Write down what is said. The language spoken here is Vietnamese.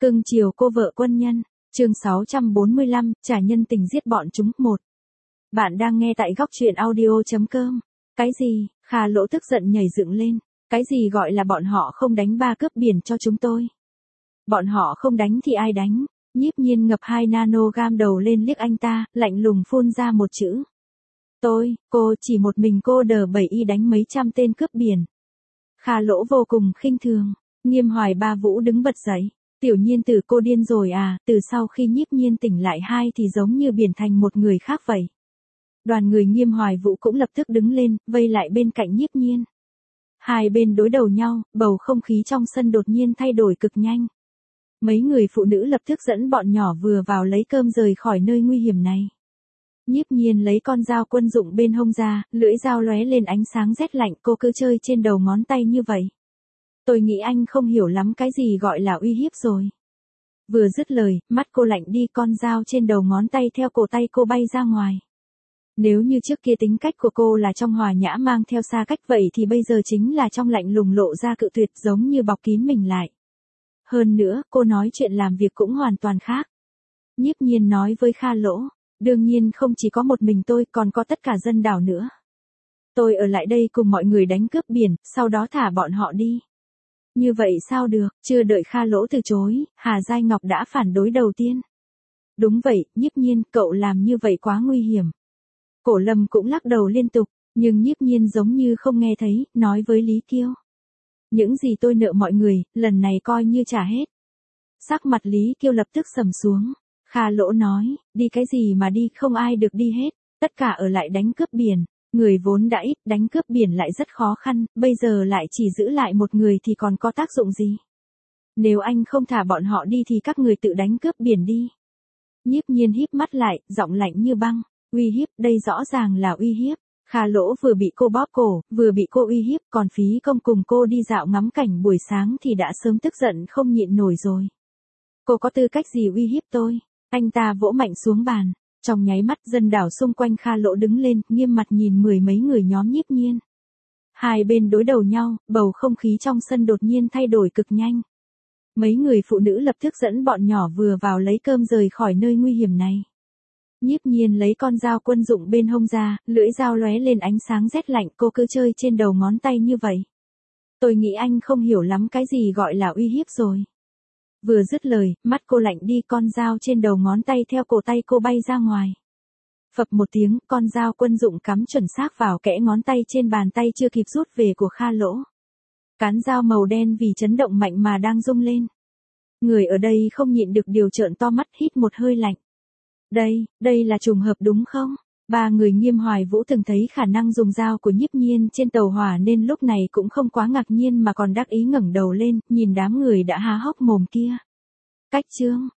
Cưng chiều cô vợ quân nhân. Chương 645, trả nhân tình giết bọn chúng. 1. Bạn đang nghe tại góc truyện audio.com. Cái gì? Kha Lỗ tức giận nhảy dựng lên. Cái gì gọi là bọn họ không đánh ba cướp biển cho chúng tôi? Bọn họ không đánh thì ai đánh? Nhiếp Nhiên ngập 2 nanogam đầu lên liếc anh ta, lạnh lùng phun ra một chữ. Cô, chỉ một mình cô đờ 7y đánh mấy trăm tên cướp biển. Kha Lỗ vô cùng khinh thường. Nghiêm Hoài Ba Vũ đứng bật dậy. Tiểu Nhiên từ cô điên rồi à, từ sau khi Nhiếp Nhiên tỉnh lại thì giống như biển thành một người khác vậy. Đoàn người Nghiêm Hoài Vũ cũng lập tức đứng lên, vây lại bên cạnh Nhiếp Nhiên. Hai bên đối đầu nhau, bầu không khí trong sân đột nhiên thay đổi cực nhanh. Mấy người phụ nữ lập tức dẫn bọn nhỏ vừa vào lấy cơm rời khỏi nơi nguy hiểm này. Nhiếp Nhiên lấy con dao quân dụng bên hông ra, lưỡi dao lóe lên ánh sáng rét lạnh, cô cứ chơi trên đầu ngón tay như vậy. Tôi nghĩ anh không hiểu lắm cái gì gọi là uy hiếp rồi. Vừa dứt lời, mắt cô lạnh đi, con dao trên đầu ngón tay theo cổ tay cô bay ra ngoài. Nếu như trước kia tính cách của cô là trong hòa nhã mang theo xa cách vậy thì bây giờ chính là trong lạnh lùng lộ ra cự tuyệt, giống như bọc kín mình lại. Hơn nữa, cô nói chuyện làm việc cũng hoàn toàn khác. Nhiếp Nhiên nói với Kha Lỗ, đương nhiên không chỉ có một mình tôi, còn có tất cả dân đảo nữa. Tôi ở lại đây cùng mọi người đánh cướp biển, sau đó thả bọn họ đi. Như vậy sao được? Chưa đợi Kha Lỗ từ chối, Hà Giai Ngọc đã phản đối đầu tiên. Đúng vậy, Nhiếp Nhiên, cậu làm như vậy quá nguy hiểm. Cổ Lâm cũng lắc đầu liên tục, nhưng Nhiếp Nhiên giống như không nghe thấy, nói với Lý Kiêu. Những gì tôi nợ mọi người, lần này coi như trả hết. Sắc mặt Lý Kiêu lập tức sầm xuống. Kha Lỗ nói, đi cái gì mà đi, không ai được đi hết, tất cả ở lại đánh cướp biển. Người vốn đã ít, đánh cướp biển lại rất khó khăn, bây giờ lại chỉ giữ lại một người thì còn có tác dụng gì? Nếu anh không thả bọn họ đi thì các người tự đánh cướp biển đi. Nhiếp Nhiên híp mắt lại, giọng lạnh như băng. Uy hiếp, đây rõ ràng là uy hiếp. Kha Lỗ vừa bị cô bóp cổ, vừa bị cô uy hiếp, còn phí công cùng cô đi dạo ngắm cảnh buổi sáng thì đã sớm tức giận không nhịn nổi rồi. Cô có tư cách gì uy hiếp tôi? Anh ta vỗ mạnh xuống bàn. Trong nháy mắt dân đảo xung quanh Kha Lỗ đứng lên, nghiêm mặt nhìn mười mấy người nhóm Nhiếp Nhiên. Hai bên đối đầu nhau, bầu không khí trong sân đột nhiên thay đổi cực nhanh. Mấy người phụ nữ lập tức dẫn bọn nhỏ vừa vào lấy cơm rời khỏi nơi nguy hiểm này. Nhiếp Nhiên lấy con dao quân dụng bên hông ra, lưỡi dao lóe lên ánh sáng rét lạnh, cô cứ chơi trên đầu ngón tay như vậy. Tôi nghĩ anh không hiểu lắm cái gì gọi là uy hiếp rồi. Vừa dứt lời, mắt cô lạnh đi, con dao trên đầu ngón tay theo cổ tay cô bay ra ngoài. Phập một tiếng, con dao quân dụng cắm chuẩn xác vào kẽ ngón tay trên bàn tay chưa kịp rút về của Kha Lỗ. Cán dao màu đen vì chấn động mạnh mà đang rung lên. Người ở đây không nhịn được điều trợn to mắt, hít một hơi lạnh. Đây là trùng hợp đúng không? Ba người Nghiêm Hoài Vũ từng thấy khả năng dùng dao của Nhiếp Nhiên trên tàu hỏa nên lúc này cũng không quá ngạc nhiên mà còn đắc ý ngẩng đầu lên, nhìn đám người đã há hốc mồm kia. Cách chương,